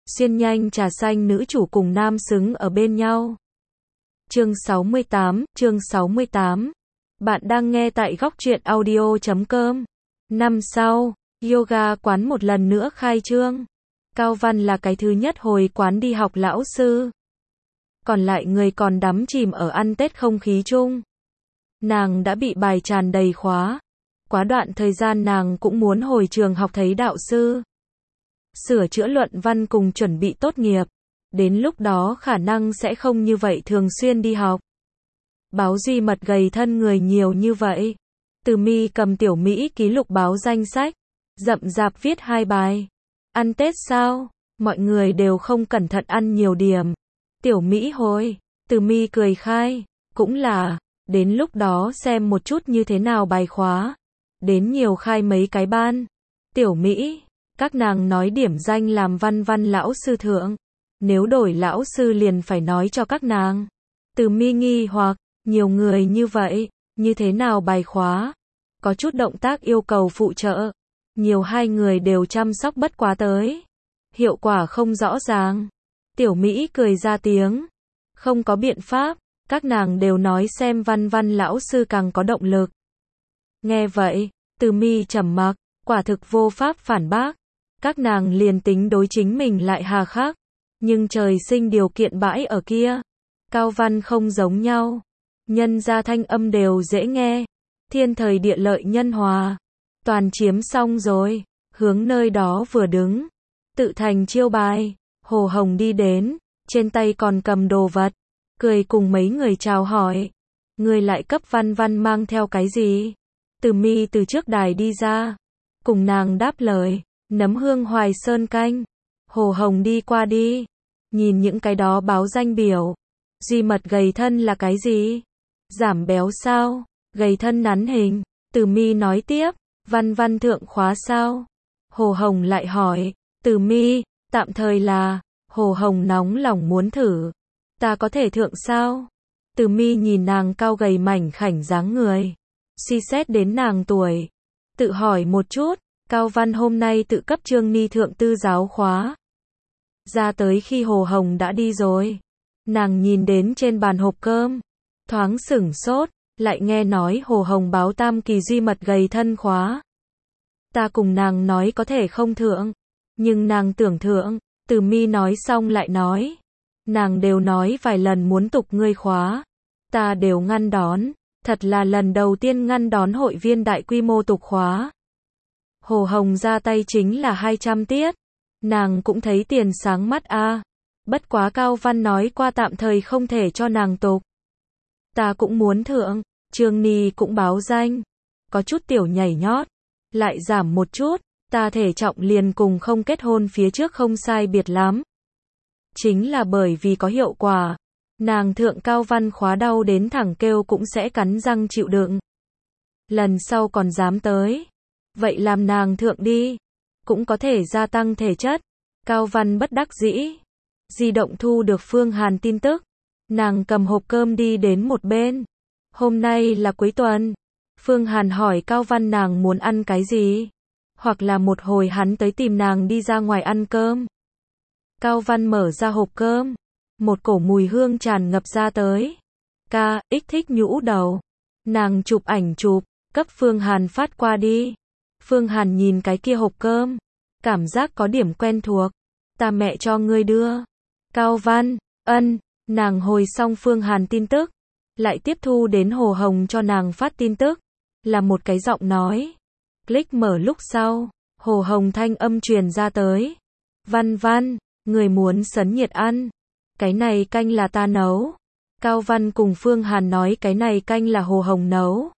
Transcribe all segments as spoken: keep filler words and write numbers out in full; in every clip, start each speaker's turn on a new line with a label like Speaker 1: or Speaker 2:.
Speaker 1: Xuyên nhanh trà xanh nữ chủ cùng nam xứng ở bên nhau. Chương sáu mươi tám, chương sáu mươi tám. Bạn đang nghe tại góc truyện audio chấm com. Năm sau, yoga quán một lần nữa khai trương. Cao Văn là cái thứ nhất hồi quán đi học lão sư. Còn lại người còn đắm chìm ở ăn Tết không khí chung. Nàng đã bị bài tràn đầy khóa. Quá đoạn thời gian nàng cũng muốn hồi trường học thấy đạo sư. Sửa chữa luận văn cùng chuẩn bị tốt nghiệp. Đến lúc đó khả năng sẽ không như vậy thường xuyên đi học. Báo duy mật gầy thân người nhiều như vậy. Từ Mi cầm tiểu Mỹ ký lục báo danh sách. Rậm rạp viết hai bài. Ăn Tết sao? Mọi người đều không cẩn thận ăn nhiều điểm. Tiểu Mỹ hồi. Từ Mi cười khai. Cũng là. Đến lúc đó xem một chút như thế nào bài khóa. Đến nhiều khai mấy cái ban. Tiểu Mỹ. Các nàng nói điểm danh làm văn văn lão sư thượng. Nếu đổi lão sư liền phải nói cho các nàng. Từ Mi nghi hoặc, nhiều người như vậy, như thế nào bài khóa? Có chút động tác yêu cầu phụ trợ. Nhiều hai người đều chăm sóc bất quá tới. Hiệu quả không rõ ràng. Tiểu Mỹ cười ra tiếng. Không có biện pháp, các nàng đều nói xem văn văn lão sư càng có động lực. Nghe vậy, Từ Mi trầm mặc, quả thực vô pháp phản bác. Các nàng liền tính đối chính mình lại hà khắc. Nhưng trời sinh điều kiện bãi ở kia. Cao Văn không giống nhau. Nhân ra thanh âm đều dễ nghe. Thiên thời địa lợi nhân hòa. Toàn chiếm xong rồi. Hướng nơi đó vừa đứng. Tự thành chiêu bài. Hồ Hồng đi đến. Trên tay còn cầm đồ vật. Cười cùng mấy người chào hỏi. Người lại cấp văn văn mang theo cái gì? Từ Mi từ trước đài đi ra. Cùng nàng đáp lời. Nấm hương Hoài Sơn canh. Hồ Hồng đi qua đi. Nhìn những cái đó báo danh biểu. Duy mật gầy thân là cái gì? Giảm béo sao? Gầy thân nắn hình. Từ Mi nói tiếp. Văn văn thượng khóa sao? Hồ Hồng lại hỏi. Từ Mi, tạm thời là. Hồ Hồng nóng lòng muốn thử. Ta có thể thượng sao? Từ Mi nhìn nàng cao gầy mảnh khảnh dáng người. Suy xét đến nàng tuổi. Tự hỏi một chút. Cao Văn hôm nay tự cấp Trương Ni thượng tư giáo khóa. Ra tới khi Hồ Hồng đã đi rồi. Nàng nhìn đến trên bàn hộp cơm. Thoáng sửng sốt. Lại nghe nói Hồ Hồng báo tam kỳ duy mật gầy thân khóa. Ta cùng nàng nói có thể không thượng. Nhưng nàng tưởng thượng. Từ Mi nói xong lại nói. Nàng đều nói vài lần muốn tục ngươi khóa. Ta đều ngăn đón. Thật là lần đầu tiên ngăn đón hội viên đại quy mô tục khóa. Hồ Hồng ra tay chính là hai trăm tiết. Nàng cũng thấy tiền sáng mắt a. À. Bất quá Cao Văn nói qua tạm thời không thể cho nàng tục. Ta cũng muốn thượng. Trương Ni cũng báo danh. Có chút tiểu nhảy nhót. Lại giảm một chút. Ta thể trọng liền cùng không kết hôn phía trước không sai biệt lắm. Chính là bởi vì có hiệu quả. Nàng thượng Cao Văn khóa đau đến thẳng kêu cũng sẽ cắn răng chịu đựng. Lần sau còn dám tới. Vậy làm nàng thượng đi. Cũng có thể gia tăng thể chất. Cao Văn bất đắc dĩ. Di động thu được Phương Hàn tin tức. Nàng cầm hộp cơm đi đến một bên. Hôm nay là cuối tuần. Phương Hàn hỏi Cao Văn nàng muốn ăn cái gì. Hoặc là một hồi hắn tới tìm nàng đi ra ngoài ăn cơm. Cao Văn mở ra hộp cơm. Một cổ mùi hương tràn ngập ra tới. Ca, ích thích nhũ đầu. Nàng chụp ảnh chụp. Cấp Phương Hàn phát qua đi. Phương Hàn nhìn cái kia hộp cơm. Cảm giác có điểm quen thuộc. Ta mẹ cho ngươi đưa. Cao Văn, ân. Nàng hồi xong Phương Hàn tin tức. Lại tiếp thu đến Hồ Hồng cho nàng phát tin tức. Là một cái giọng nói. Click mở lúc sau. Hồ Hồng thanh âm truyền ra tới. Văn Văn, người muốn sấn nhiệt ăn. Cái này canh là ta nấu. Cao Văn cùng Phương Hàn nói cái này canh là Hồ Hồng nấu.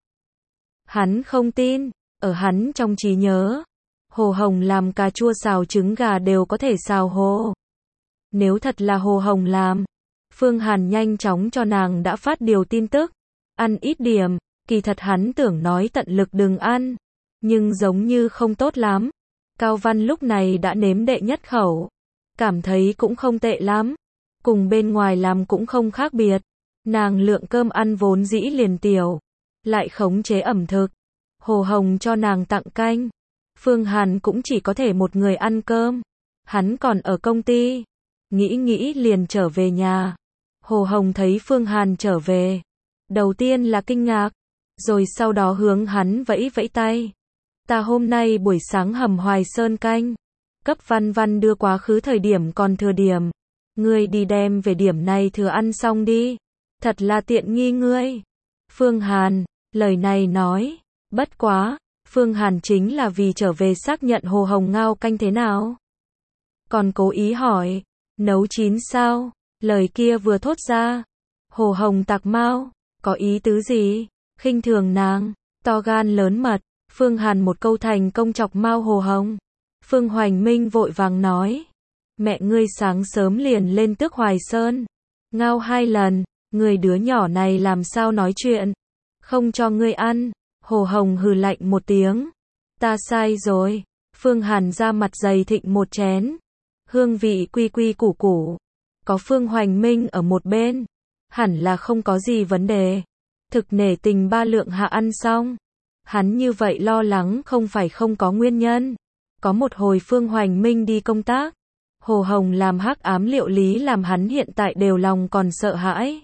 Speaker 1: Hắn không tin. Ở hắn trong trí nhớ. Hồ Hồng làm cà chua xào trứng gà đều có thể xào hồ. Nếu thật là Hồ Hồng làm. Phương Hàn nhanh chóng cho nàng đã phát điều tin tức. Ăn ít điểm. Kỳ thật hắn tưởng nói tận lực đừng ăn. Nhưng giống như không tốt lắm. Cao Văn lúc này đã nếm đệ nhất khẩu. Cảm thấy cũng không tệ lắm. Cùng bên ngoài làm cũng không khác biệt. Nàng lượng cơm ăn vốn dĩ liền tiểu. Lại khống chế ẩm thực. Hồ Hồng cho nàng tặng canh. Phương Hàn cũng chỉ có thể một người ăn cơm. Hắn còn ở công ty. Nghĩ nghĩ liền trở về nhà. Hồ Hồng thấy Phương Hàn trở về. Đầu tiên là kinh ngạc. Rồi sau đó hướng hắn vẫy vẫy tay. Ta hôm nay buổi sáng hầm Hoài Sơn canh. Cấp Văn Văn đưa quá khứ thời điểm còn thừa điểm. Ngươi đi đem về điểm này thừa ăn xong đi. Thật là tiện nghi ngươi. Phương Hàn, lời này nói. Bất quá, Phương Hàn chính là vì trở về xác nhận Hồ Hồng ngao canh thế nào. Còn cố ý hỏi, nấu chín sao? Lời kia vừa thốt ra. Hồ Hồng tạc mau, có ý tứ gì? Khinh thường nàng, to gan lớn mật. Phương Hàn một câu thành công chọc mau Hồ Hồng. Phương Hoành Minh vội vàng nói. Mẹ ngươi sáng sớm liền lên tước Hoài Sơn. Ngao hai lần, người đứa nhỏ này làm sao nói chuyện. Không cho ngươi ăn. Hồ Hồng hừ lạnh một tiếng. Ta sai rồi. Phương Hàn ra mặt dày thịnh một chén. Hương vị quy quy củ củ. Có Phương Hoành Minh ở một bên. Hẳn là không có gì vấn đề. Thực nể tình ba lượng hạ ăn xong. Hắn như vậy lo lắng không phải không có nguyên nhân. Có một hồi Phương Hoành Minh đi công tác. Hồ Hồng làm hắc ám liệu lý làm hắn hiện tại đều lòng còn sợ hãi.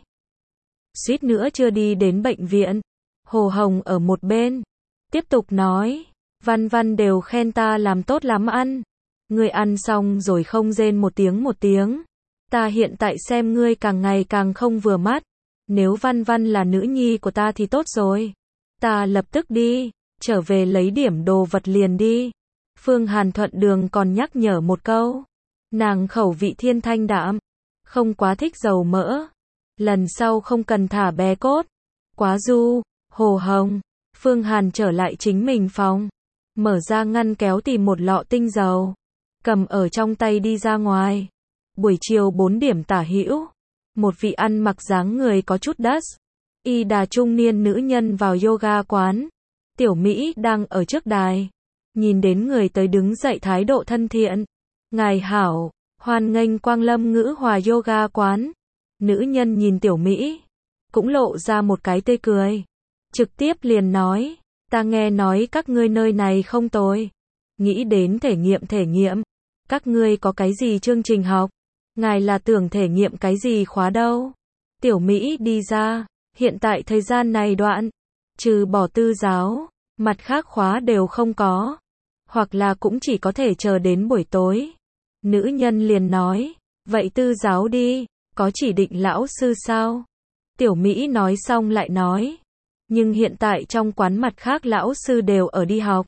Speaker 1: Suýt nữa chưa đi đến bệnh viện. Hồ Hồng ở một bên. Tiếp tục nói. Văn Văn đều khen ta làm tốt lắm ăn. Ngươi ăn xong rồi không rên một tiếng một tiếng. Ta hiện tại xem ngươi càng ngày càng không vừa mắt. Nếu Văn Văn là nữ nhi của ta thì tốt rồi. Ta lập tức đi. Trở về lấy điểm đồ vật liền đi. Phương Hàn thuận đường còn nhắc nhở một câu. Nàng khẩu vị thiên thanh đạm. Không quá thích dầu mỡ. Lần sau không cần thả bé cốt. Quá du. Hồ Hồng. Phương Hàn trở lại chính mình phòng. Mở ra ngăn kéo tìm một lọ tinh dầu. Cầm ở trong tay đi ra ngoài. Buổi chiều bốn điểm tả hữu. Một vị ăn mặc dáng người có chút đắt. Y đà trung niên nữ nhân vào yoga quán. Tiểu Mỹ đang ở trước đài. Nhìn đến người tới đứng dậy thái độ thân thiện. Ngài hảo, hoan nghênh quang lâm Ngữ Hòa yoga quán. Nữ nhân nhìn Tiểu Mỹ. Cũng lộ ra một cái tươi cười. Trực tiếp liền nói. Ta nghe nói các ngươi nơi này không tồi. Nghĩ đến thể nghiệm thể nghiệm. Các ngươi có cái gì chương trình học? Ngài là tưởng thể nghiệm cái gì khóa đâu? Tiểu Mỹ đi ra. Hiện tại thời gian này đoạn. Trừ bỏ tư giáo. Mặt khác khóa đều không có. Hoặc là cũng chỉ có thể chờ đến buổi tối. Nữ nhân liền nói. Vậy tư giáo đi. Có chỉ định lão sư sao? Tiểu Mỹ nói xong lại nói. Nhưng hiện tại trong quán mặt khác lão sư đều ở đi học.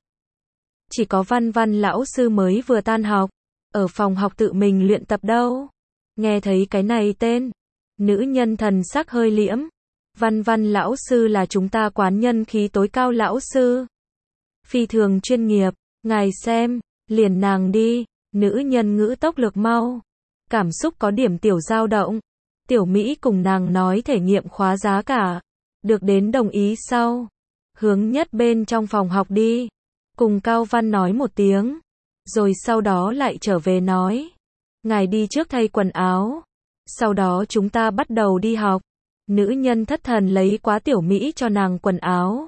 Speaker 1: Chỉ có Văn Văn lão sư mới vừa tan học. Ở phòng học tự mình luyện tập đâu. Nghe thấy cái này tên. Nữ nhân thần sắc hơi liễm. Văn Văn lão sư là chúng ta quán nhân khí tối cao lão sư. Phi thường chuyên nghiệp. Ngài xem. Liền nàng đi. Nữ nhân ngữ tốc lực mau. Cảm xúc có điểm tiểu dao động. Tiểu Mỹ cùng nàng nói thể nghiệm khóa giá cả. Được đến đồng ý sau. Hướng nhất bên trong phòng học đi. Cùng Cao Văn nói một tiếng. Rồi sau đó lại trở về nói. Ngài đi trước thay quần áo. Sau đó chúng ta bắt đầu đi học. Nữ nhân thất thần lấy quá Tiểu Mỹ cho nàng quần áo.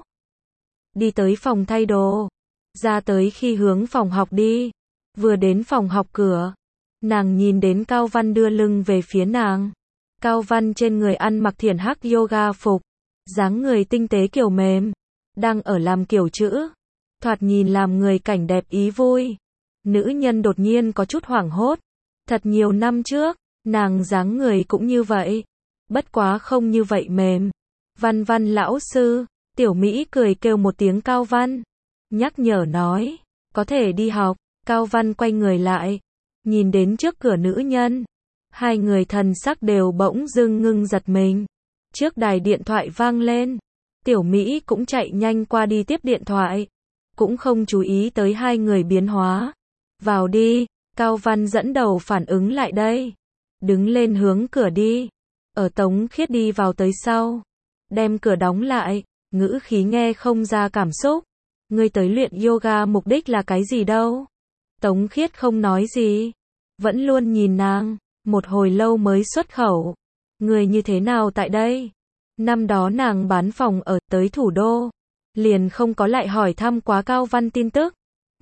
Speaker 1: Đi tới phòng thay đồ. Ra tới khi hướng phòng học đi. Vừa đến phòng học cửa. Nàng nhìn đến Cao Văn đưa lưng về phía nàng. Cao Văn trên người ăn mặc thiển hắc yoga phục. Dáng người tinh tế kiểu mềm. Đang ở làm kiểu chữ. Thoạt nhìn làm người cảnh đẹp ý vui. Nữ nhân đột nhiên có chút hoảng hốt. Thật nhiều năm trước, nàng dáng người cũng như vậy. Bất quá không như vậy mềm. Văn Văn lão sư. Tiểu Mỹ cười kêu một tiếng Cao Văn. Nhắc nhở nói. Có thể đi học. Cao Văn quay người lại. Nhìn đến trước cửa nữ nhân. Hai người thần sắc đều bỗng dưng ngưng giật mình. Trước đài điện thoại vang lên. Tiểu Mỹ cũng chạy nhanh qua đi tiếp điện thoại. Cũng không chú ý tới hai người biến hóa. Vào đi. Cao Văn dẫn đầu phản ứng lại đây. Đứng lên hướng cửa đi. Ở Tống Khiết đi vào tới sau. Đem cửa đóng lại. Ngữ khí nghe không ra cảm xúc. Ngươi tới luyện yoga mục đích là cái gì đâu? Tống Khiết không nói gì. Vẫn luôn nhìn nàng. Một hồi lâu mới xuất khẩu. Người như thế nào tại đây? Năm đó nàng bán phòng ở tới thủ đô. Liền không có lại hỏi thăm quá Cao Văn tin tức.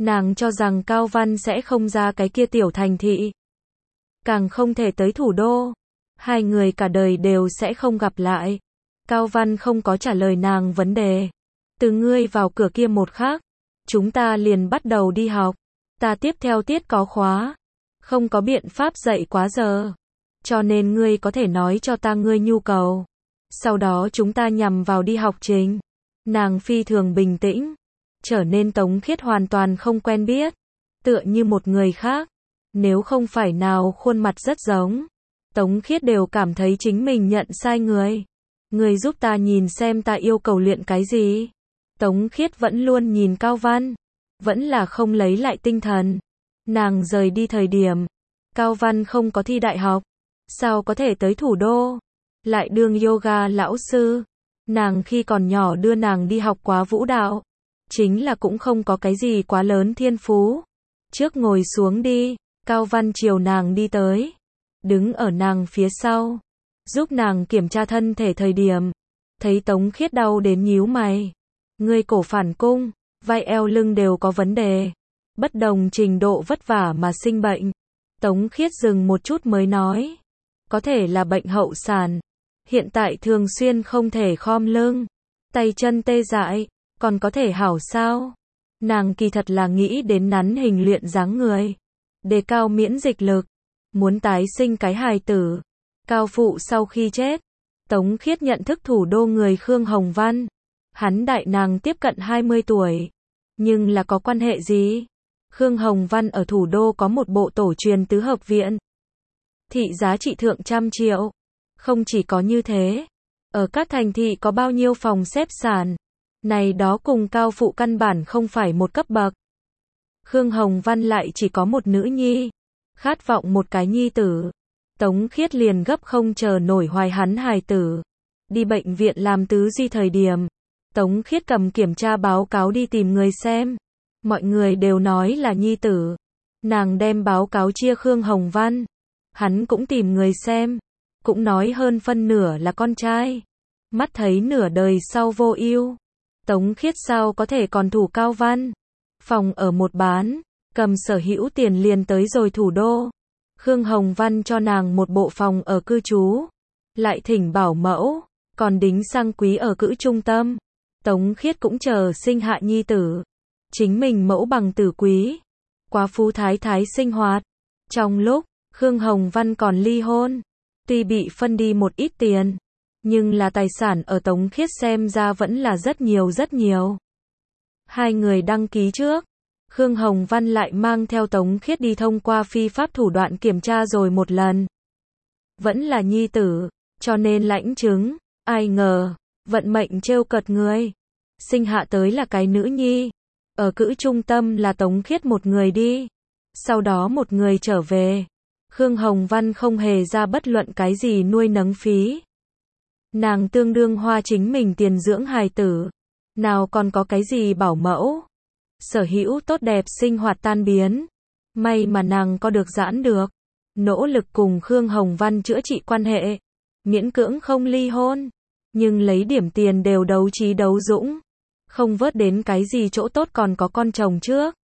Speaker 1: Nàng cho rằng Cao Văn sẽ không ra cái kia tiểu thành thị. Càng không thể tới thủ đô. Hai người cả đời đều sẽ không gặp lại. Cao Văn không có trả lời nàng vấn đề. Từ ngươi vào cửa kia một khắc, chúng ta liền bắt đầu đi học. Ta tiếp theo tiết có khóa. Không có biện pháp dạy quá giờ. Cho nên ngươi có thể nói cho ta ngươi nhu cầu. Sau đó chúng ta nhằm vào đi học trình. Nàng phi thường bình tĩnh. Trở nên Tống Khiết hoàn toàn không quen biết. Tựa như một người khác. Nếu không phải nào khuôn mặt rất giống. Tống Khiết đều cảm thấy chính mình nhận sai người. Người giúp ta nhìn xem ta yêu cầu luyện cái gì. Tống Khiết vẫn luôn nhìn Cao Văn. Vẫn là không lấy lại tinh thần. Nàng rời đi thời điểm. Cao Văn không có thi đại học. Sao có thể tới thủ đô. Lại đương yoga lão sư. Nàng khi còn nhỏ đưa nàng đi học quá vũ đạo. Chính là cũng không có cái gì quá lớn thiên phú. Trước ngồi xuống đi. Cao Văn chiều nàng đi tới. Đứng ở nàng phía sau. Giúp nàng kiểm tra thân thể thời điểm. Thấy Tống Khiết đau đến nhíu mày. Ngươi cổ phản cung, vai eo lưng đều có vấn đề. Bất đồng trình độ vất vả mà sinh bệnh. Tống Khiết dừng một chút mới nói. Có thể là bệnh hậu sản. Hiện tại thường xuyên không thể khom lưng. Tay chân tê dại. Còn có thể hảo sao? Nàng kỳ thật là nghĩ đến nắn hình luyện dáng người. Đề cao miễn dịch lực. Muốn tái sinh cái hài tử. Cao phụ sau khi chết. Tống Khiết nhận thức thủ đô người Khương Hồng Văn. Hắn đại nàng tiếp cận hai mươi tuổi. Nhưng là có quan hệ gì? Khương Hồng Văn ở thủ đô có một bộ tổ truyền tứ hợp viện. Thị giá trị thượng trăm triệu. Không chỉ có như thế. Ở các thành thị có bao nhiêu phòng xếp sàn. Này đó cùng cao phụ căn bản không phải một cấp bậc. Khương Hồng Văn lại chỉ có một nữ nhi. Khát vọng một cái nhi tử. Tống Khiết liền gấp không chờ nổi hoài hắn hài tử. Đi bệnh viện làm tứ di thời điểm. Tống Khiết cầm kiểm tra báo cáo đi tìm người xem. Mọi người đều nói là nhi tử. Nàng đem báo cáo chia Khương Hồng Văn. Hắn cũng tìm người xem. Cũng nói hơn phân nửa là con trai. Mắt thấy nửa đời sau vô ưu. Tống Khiết sao có thể còn thủ Cao Văn. Phòng ở một bán. Cầm sở hữu tiền liền tới rồi thủ đô. Khương Hồng Văn cho nàng một bộ phòng ở cư trú. Lại thỉnh bảo mẫu. Còn đính sang quý ở cữ trung tâm. Tống Khiết cũng chờ sinh hạ nhi tử. Chính mình mẫu bằng tử quý. Quá phú thái thái sinh hoạt. Trong lúc, Khương Hồng Văn còn ly hôn. Tuy bị phân đi một ít tiền. Nhưng là tài sản ở Tống Khiết xem ra vẫn là rất nhiều rất nhiều. Hai người đăng ký trước. Khương Hồng Văn lại mang theo Tống Khiết đi thông qua phi pháp thủ đoạn kiểm tra rồi một lần. Vẫn là nhi tử, cho nên lãnh chứng. Ai ngờ, vận mệnh trêu cợt người. Sinh hạ tới là cái nữ nhi. Ở cữ trung tâm là Tống Khiết một người đi. Sau đó một người trở về. Khương Hồng Văn không hề ra bất luận cái gì nuôi nấng phí. Nàng tương đương hoa chính mình tiền dưỡng hài tử. Nào còn có cái gì bảo mẫu. Sở hữu tốt đẹp sinh hoạt tan biến. May mà nàng có được giãn được. Nỗ lực cùng Khương Hồng Văn chữa trị quan hệ. Miễn cưỡng không ly hôn. Nhưng lấy điểm tiền đều đấu trí đấu dũng. Không vớt đến cái gì chỗ tốt còn có con chồng trước.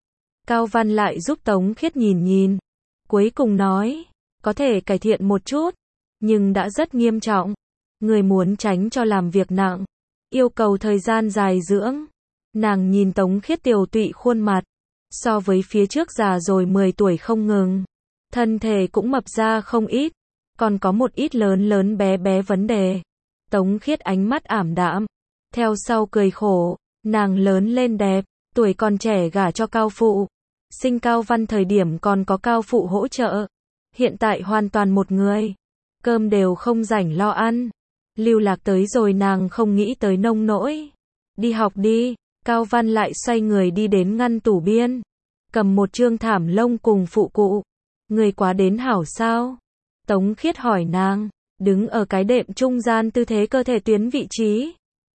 Speaker 1: Cao Văn lại giúp Tống Khiết nhìn nhìn. Cuối cùng nói. Có thể cải thiện một chút. Nhưng đã rất nghiêm trọng. Người muốn tránh cho làm việc nặng. Yêu cầu thời gian dài dưỡng. Nàng nhìn Tống Khiết tiều tụy khuôn mặt. So với phía trước già rồi mười tuổi không ngừng. Thân thể cũng mập ra không ít. Còn có một ít lớn lớn bé bé vấn đề. Tống Khiết ánh mắt ảm đạm. Theo sau cười khổ. Nàng lớn lên đẹp. Tuổi còn trẻ gả cho cao phụ. Sinh Cao Văn thời điểm còn có cao phụ hỗ trợ. Hiện tại hoàn toàn một người. Cơm đều không rảnh lo ăn. Lưu lạc tới rồi nàng không nghĩ tới nông nỗi. Đi học đi. Cao Văn lại xoay người đi đến ngăn tủ biên. Cầm một trương thảm lông cùng phụ cụ. Người quá đến hảo sao? Tống Khiết hỏi nàng. Đứng ở cái đệm trung gian tư thế cơ thể tuyến vị trí.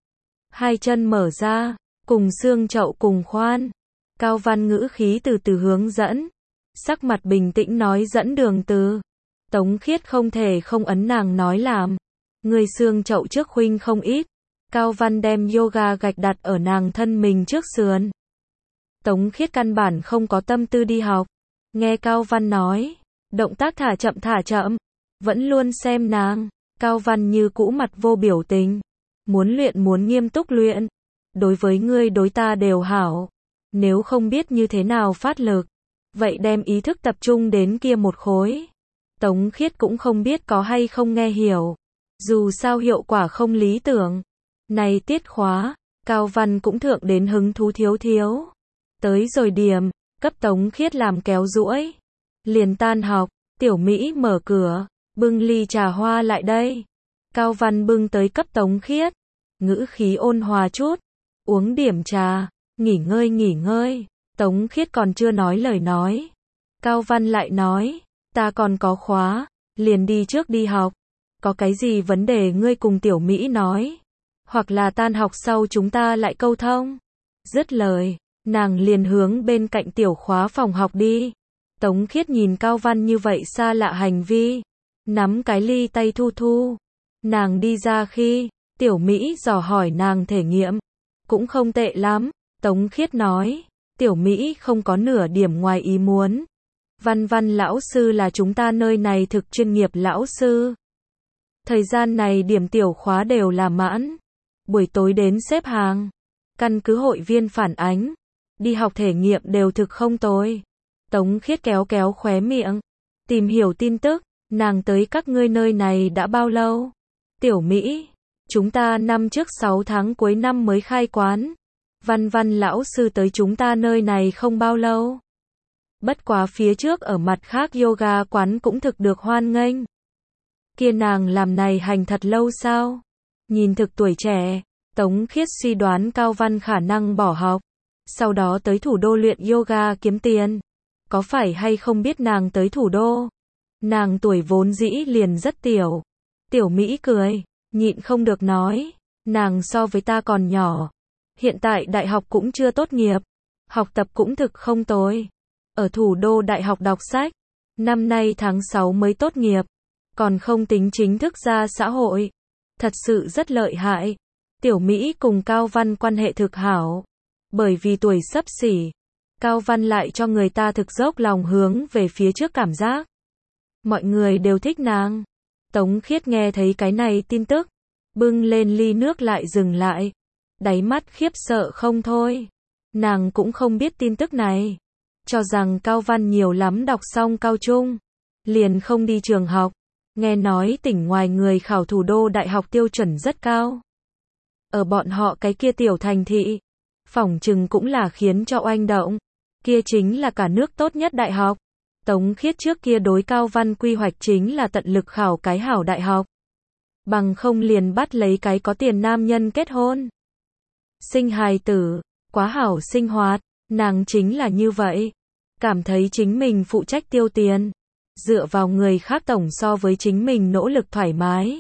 Speaker 1: Hai chân mở ra. Cùng xương chậu cùng khoan. Cao Văn ngữ khí từ từ hướng dẫn. Sắc mặt bình tĩnh nói dẫn đường từ. Tống Khiết không thể không ấn nàng nói làm. Người xương chậu trước khuynh không ít. Cao Văn đem yoga gạch đặt ở nàng thân mình trước sườn. Tống Khiết căn bản không có tâm tư đi học. Nghe Cao Văn nói, động tác thả chậm thả chậm, vẫn luôn xem nàng. Cao Văn như cũ mặt vô biểu tình. Muốn luyện muốn nghiêm túc luyện. Đối với ngươi đối ta đều hảo. Nếu không biết như thế nào phát lực, vậy đem ý thức tập trung đến kia một khối. Tống Khiết cũng không biết có hay không nghe hiểu. Dù sao hiệu quả không lý tưởng. Này tiết khóa, Cao Văn cũng thượng đến hứng thú thiếu thiếu. Tới rồi điểm, cấp Tống Khiết làm kéo duỗi. Liền tan học, Tiểu Mỹ mở cửa, bưng ly trà hoa lại đây. Cao Văn bưng tới cấp Tống Khiết. Ngữ khí ôn hòa chút. Uống điểm trà, nghỉ ngơi nghỉ ngơi. Tống Khiết còn chưa nói lời nói. Cao Văn lại nói, ta còn có khóa, liền đi trước đi học. Có cái gì vấn đề ngươi cùng Tiểu Mỹ nói. Hoặc là tan học sau chúng ta lại câu thông. Dứt lời, nàng liền hướng bên cạnh tiểu khóa phòng học đi. Tống Khiết nhìn Cao Văn như vậy xa lạ hành vi. Nắm cái ly tay thu thu. Nàng đi ra khi, Tiểu Mỹ dò hỏi nàng thể nghiệm. Cũng không tệ lắm, Tống Khiết nói. Tiểu Mỹ không có nửa điểm ngoài ý muốn. Văn Văn lão sư là chúng ta nơi này thực chuyên nghiệp lão sư. Thời gian này điểm tiểu khóa đều là mãn. Buổi tối đến xếp hàng. Căn cứ hội viên phản ánh. Đi học thể nghiệm đều thực không tồi. Tống Khiết kéo kéo khóe miệng. Tìm hiểu tin tức. Nàng tới các ngươi nơi này đã bao lâu? Tiểu Mỹ. Chúng ta năm trước sáu tháng cuối năm mới khai quán. Văn Văn lão sư tới chúng ta nơi này không bao lâu. Bất quá phía trước ở mặt khác yoga quán cũng thực được hoan nghênh. Kia nàng làm này hành thật lâu sao? Nhìn thực tuổi trẻ, Tống Khiết suy đoán Cao Văn khả năng bỏ học. Sau đó tới thủ đô luyện yoga kiếm tiền. Có phải hay không biết nàng tới thủ đô? Nàng tuổi vốn dĩ liền rất tiểu. Tiểu Mỹ cười, nhịn không được nói. Nàng so với ta còn nhỏ. Hiện tại đại học cũng chưa tốt nghiệp. Học tập cũng thực không tồi. Ở thủ đô đại học đọc sách. Năm nay tháng sáu mới tốt nghiệp. Còn không tính chính thức ra xã hội. Thật sự rất lợi hại. Tiểu Mỹ cùng Cao Văn quan hệ thực hảo. Bởi vì tuổi xấp xỉ. Cao Văn lại cho người ta thực dốc lòng hướng về phía trước cảm giác. Mọi người đều thích nàng. Tống Khiết nghe thấy cái này tin tức. Bưng lên ly nước lại dừng lại. Đáy mắt khiếp sợ không thôi. Nàng cũng không biết tin tức này. Cho rằng Cao Văn nhiều lắm đọc xong cao trung. Liền không đi trường học. Nghe nói tỉnh ngoài người khảo thủ đô đại học tiêu chuẩn rất cao. Ở bọn họ cái kia tiểu thành thị. Phỏng chừng cũng là khiến cho oanh động. Kia chính là cả nước tốt nhất đại học. Tống Khiết trước kia đối Cao Văn quy hoạch chính là tận lực khảo cái hảo đại học. Bằng không liền bắt lấy cái có tiền nam nhân kết hôn. Sinh hài tử, quá hảo sinh hoạt, nàng chính là như vậy. Cảm thấy chính mình phụ trách tiêu tiền. Dựa vào người khác tổng so với chính mình nỗ lực thoải mái.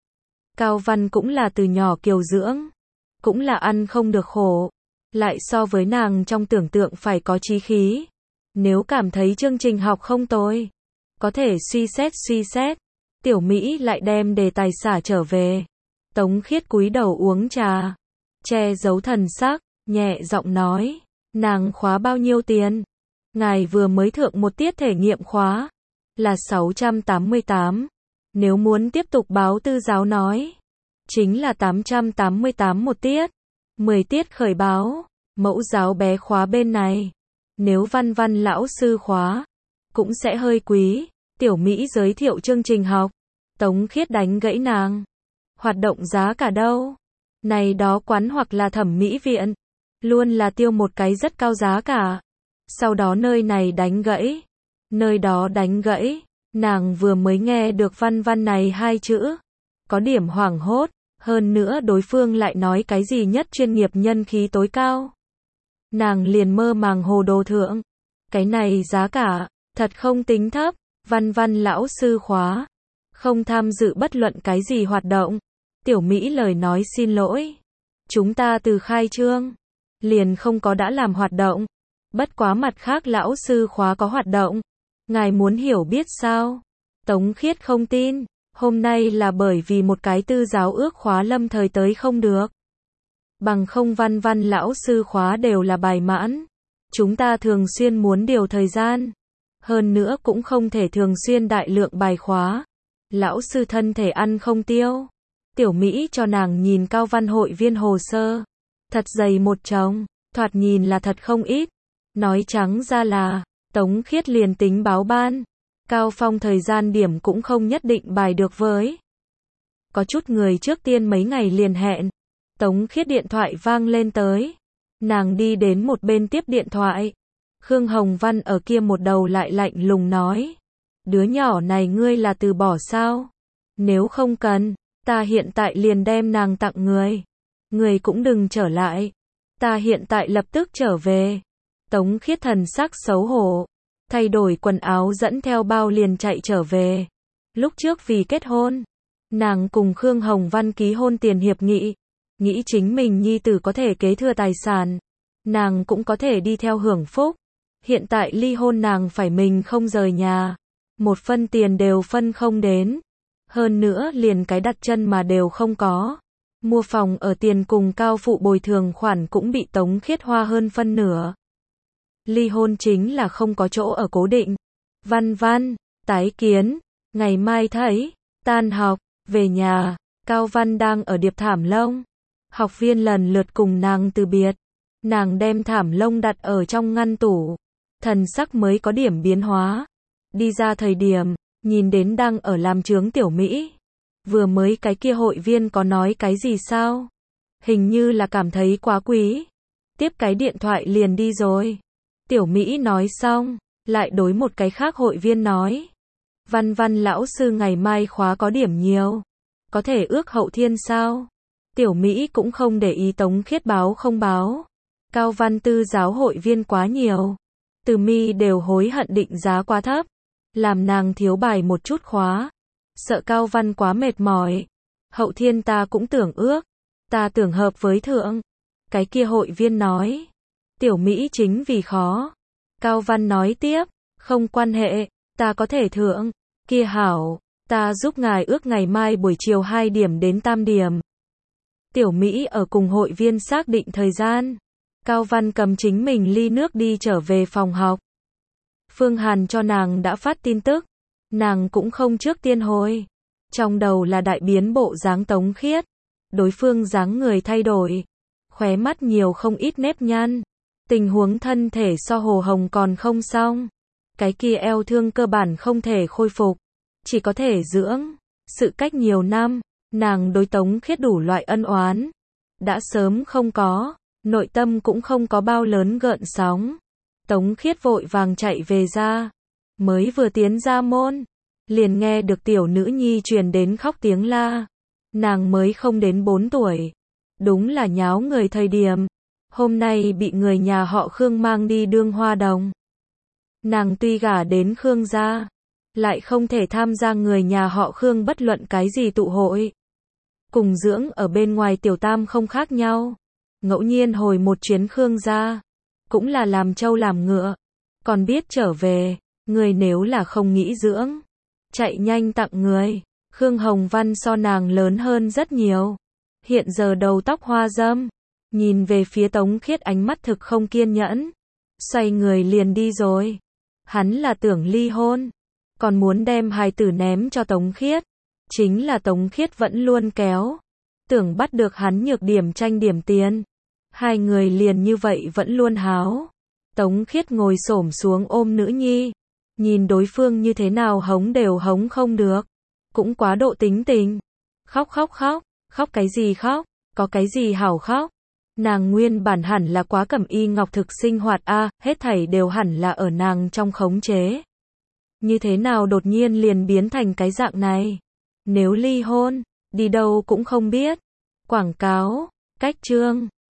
Speaker 1: Cao Văn cũng là từ nhỏ kiều dưỡng. Cũng là ăn không được khổ. Lại so với nàng trong tưởng tượng phải có chí khí. Nếu cảm thấy chương trình học không tồi. Có thể suy xét suy xét. Tiểu Mỹ lại đem đề tài xả trở về. Tống Khiết cúi đầu uống trà. Che giấu thần sắc, nhẹ giọng nói. Nàng khóa bao nhiêu tiền? Ngài vừa mới thượng một tiết thể nghiệm khóa. Là sáu trăm tám mươi tám. Nếu muốn tiếp tục báo tư giáo nói. Chính là tám trăm tám mươi tám một tiết. mười tiết khởi báo. Mẫu giáo bé khóa bên này. Nếu Văn Văn lão sư khóa. Cũng sẽ hơi quý. Tiểu Mỹ giới thiệu chương trình học. Tống Khiết đánh gãy nàng. Hoạt động giá cả đâu? Này đó quán hoặc là thẩm mỹ viện. Luôn là tiêu một cái rất cao giá cả. Sau đó nơi này đánh gãy. Nơi đó đánh gãy. Nàng vừa mới nghe được Văn Văn này hai chữ. Có điểm hoảng hốt. Hơn nữa đối phương lại nói cái gì nhất chuyên nghiệp nhân khí tối cao. Nàng liền mơ màng hồ đồ thượng. Cái này giá cả, thật không tính thấp. Văn Văn lão sư khóa. Không tham dự bất luận cái gì hoạt động. Tiểu Mỹ lời nói xin lỗi. Chúng ta từ khai trương. Liền không có đã làm hoạt động. Bất quá mặt khác lão sư khóa có hoạt động. Ngài muốn hiểu biết sao? Tống Khiết không tin. Hôm nay là bởi vì một cái tư giáo ước khóa lâm thời tới không được. Bằng không Văn Văn lão sư khóa đều là bài mãn. Chúng ta thường xuyên muốn điều thời gian. Hơn nữa cũng không thể thường xuyên đại lượng bài khóa. Lão sư thân thể ăn không tiêu. Tiểu Mỹ cho nàng nhìn Cao Văn hội viên hồ sơ. Thật dày một chồng, thoạt nhìn là thật không ít. Nói trắng ra là, Tống Khiết liền tính báo ban. Cao Phong thời gian điểm cũng không nhất định bài được với. Có chút người trước tiên mấy ngày liền hẹn. Tống Khiết điện thoại vang lên tới. Nàng đi đến một bên tiếp điện thoại. Khương Hồng Văn ở kia một đầu lại lạnh lùng nói. Đứa nhỏ này ngươi là từ bỏ sao? Nếu không cần, ta hiện tại liền đem nàng tặng người. Người cũng đừng trở lại. Ta hiện tại lập tức trở về. Tống Khiết thần sắc xấu hổ. Thay đổi quần áo dẫn theo bao liền chạy trở về. Lúc trước vì kết hôn, nàng cùng Khương Hồng Văn ký hôn tiền hiệp nghị. Nghĩ chính mình nhi tử có thể kế thừa tài sản. Nàng cũng có thể đi theo hưởng phúc. Hiện tại ly hôn nàng phải mình không rời nhà. Một phân tiền đều phân không đến. Hơn nữa liền cái đặt chân mà đều không có. Mua phòng ở tiền cùng Cao phụ bồi thường khoản cũng bị Tống Khiết hoa hơn phân nửa. Ly hôn chính là không có chỗ ở cố định. Văn Văn, tái kiến, ngày mai thấy, tan học, về nhà, Cao Văn đang ở điệp thảm lông. Học viên lần lượt cùng nàng từ biệt. Nàng đem thảm lông đặt ở trong ngăn tủ. Thần sắc mới có điểm biến hóa. Đi ra thời điểm, nhìn đến đang ở làm chướng Tiểu Mỹ. Vừa mới cái kia hội viên có nói cái gì sao? Hình như là cảm thấy quá quý. Tiếp cái điện thoại liền đi rồi. Tiểu Mỹ nói xong, lại đối một cái khác hội viên nói. Văn Văn lão sư ngày mai khóa có điểm nhiều. Có thể ước hậu thiên sao? Tiểu Mỹ cũng không để ý Tống Khiết báo không báo. Cao Văn tư giáo hội viên quá nhiều. Từ mi đều hối hận định giá quá thấp. Làm nàng thiếu bài một chút khóa. Sợ Cao Văn quá mệt mỏi. Hậu thiên ta cũng tưởng ước. Ta tưởng hợp với thượng. Cái kia hội viên nói. Tiểu Mỹ chính vì khó. Cao Văn nói tiếp. Không quan hệ. Ta có thể thượng. Kia hảo. Ta giúp ngài ước ngày mai buổi chiều hai điểm đến tam điểm. Tiểu Mỹ ở cùng hội viên xác định thời gian. Cao Văn cầm chính mình ly nước đi trở về phòng học. Phương Hàn cho nàng đã phát tin tức. Nàng cũng không trước tiên hồi. Trong đầu là đại biến bộ dáng Tống Khiết. Đối phương dáng người thay đổi. Khóe mắt nhiều không ít nếp nhăn. Tình huống thân thể so Hồ Hồng còn không xong. Cái kia eo thương cơ bản không thể khôi phục. Chỉ có thể dưỡng. Sự cách nhiều năm, nàng đối Tống Khiết đủ loại ân oán. Đã sớm không có. Nội tâm cũng không có bao lớn gợn sóng. Tống Khiết vội vàng chạy về ra. Mới vừa tiến ra môn. Liền nghe được tiểu nữ nhi truyền đến khóc tiếng la. Nàng mới không đến bốn tuổi. Đúng là nháo người thời điểm. Hôm nay bị người nhà họ Khương mang đi đương hoa đồng. Nàng tuy gả đến Khương gia. Lại không thể tham gia người nhà họ Khương bất luận cái gì tụ hội. Cùng dưỡng ở bên ngoài tiểu tam không khác nhau. Ngẫu nhiên hồi một chuyến Khương gia. Cũng là làm trâu làm ngựa. Còn biết trở về. Người nếu là không nghĩ dưỡng. Chạy nhanh tặng người. Khương Hồng Văn so nàng lớn hơn rất nhiều. Hiện giờ đầu tóc hoa râm. Nhìn về phía Tống Khiết ánh mắt thực không kiên nhẫn. Xoay người liền đi rồi. Hắn là tưởng ly hôn. Còn muốn đem hài tử ném cho Tống Khiết. Chính là Tống Khiết vẫn luôn kéo. Tưởng bắt được hắn nhược điểm tranh điểm tiền. Hai người liền như vậy vẫn luôn háo. Tống Khiết ngồi xổm xuống ôm nữ nhi. Nhìn đối phương như thế nào hống đều hống không được. Cũng quá độ tính tình. Khóc khóc khóc. Khóc cái gì khóc. Có cái gì hảo khóc. Nàng nguyên bản hẳn là quá cẩm y ngọc thực sinh hoạt a, à, hết thảy đều hẳn là ở nàng trong khống chế. Như thế nào đột nhiên liền biến thành cái dạng này. Nếu ly hôn, đi đâu cũng không biết. Quảng cáo, cách chương.